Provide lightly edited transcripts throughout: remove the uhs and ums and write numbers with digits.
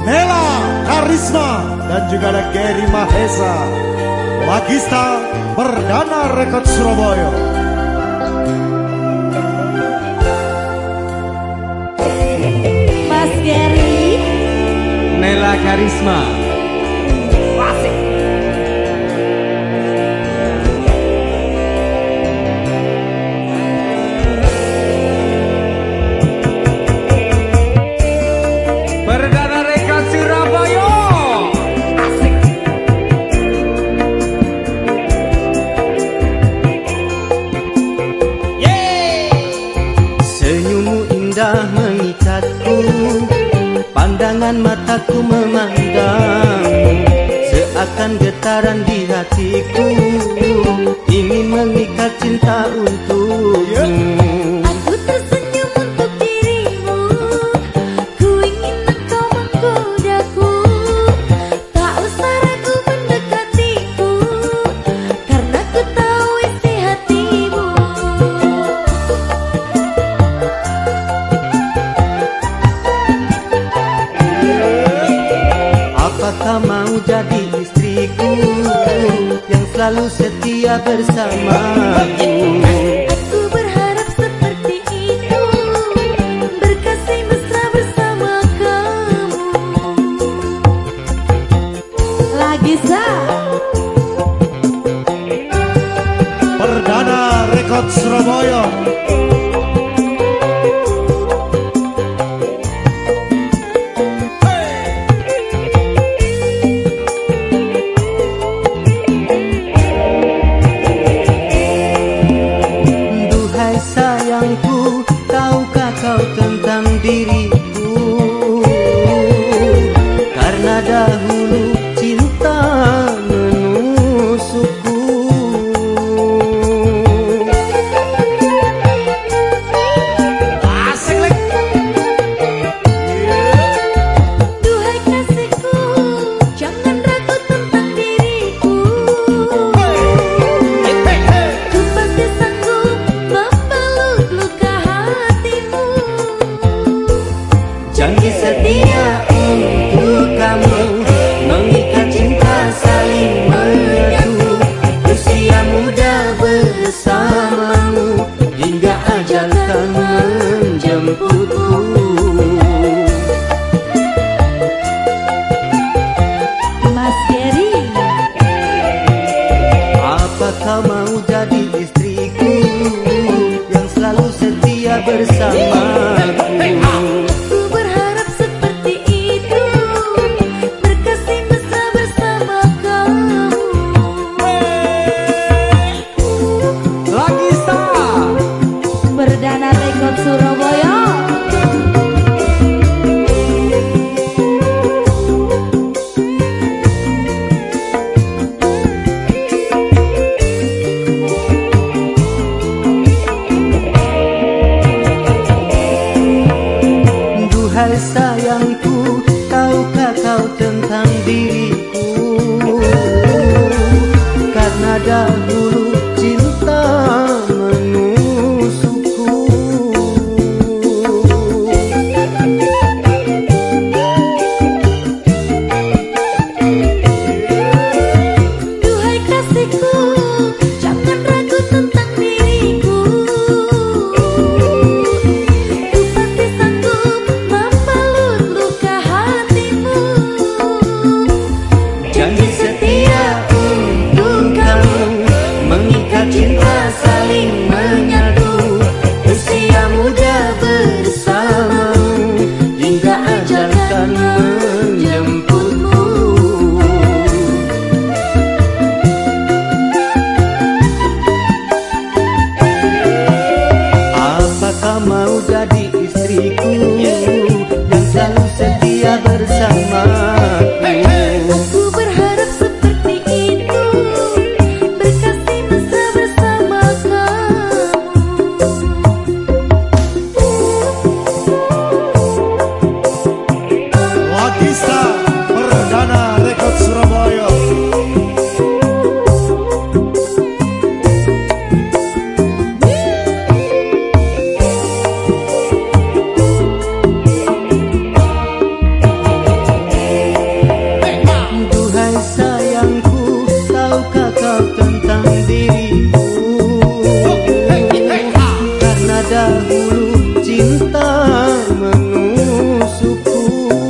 Nela Karisma dan juga ada Gary Mahesa, Magista Perdana Rekod Surabaya. Mas Gary, Nela Karisma. Perdana Rekod Surabaya. Asik. Senyummu indah mengikatku, pandangan mataku memandangmu, seakan getaran di hatiku, ingin mengikat cinta untukmu. aku tersenyum untuk dirimu, ku ingin engkau menggodaku, tak usah ragu mendekatiku, karena ku tahu isi hatimu. Apakah mau jadi istriku yang selalu setia bersamaku? Aku berharap seperti itu, berkasih mesra bersama kamu. Lagi Perdana Rekod Surabaya. Duhai sayangku, tahukah kau tentang diriku? Karena dahulu cinta menusukku. duhai kasihku, jangan ragu tentang diriku. Ku pasti sanggup membalut luka hatimu. Janji setia untuk kamu, mengikat cinta saling menyatu, usia muda bersamamu, hingga ajal kan menjemputku. Mas Gary, Apakah mau jadi istriku yang selalu setia bersamaku? ku berharap seperti itu, berkasih mesra bersama kamu. Lagi Perdana Rekod Surabaya. Duhai sayangku, tahukah kau tentang diriku? Karena dahulu cinta menusukku. Duhai kasihku, jangan ragu tentang diriku. Ku pasti sanggup membalut dahulu cinta menusukku.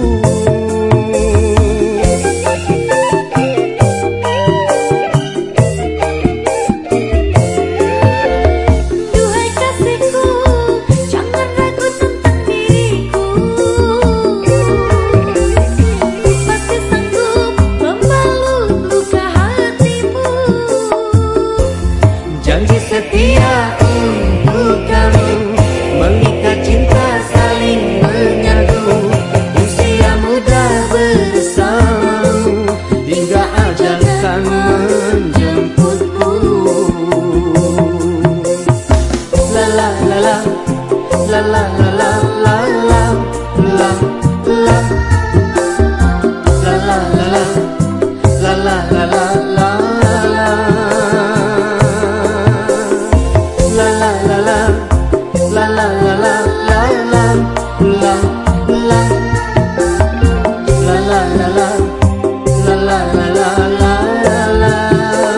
Duhai kasihku, jangan ragu tentang diriku. Ku pasti sanggup membalut luka hatimu. Janji setia untuk kamu, mengikat cinta saling menyatu. Usia muda bersamamu, hingga ajal kan menjemputku. La la la la, la la la la la la, la la, la la la la, la la la la la. La la la la, la la la la la la, la la, la la la la, la la la la la la.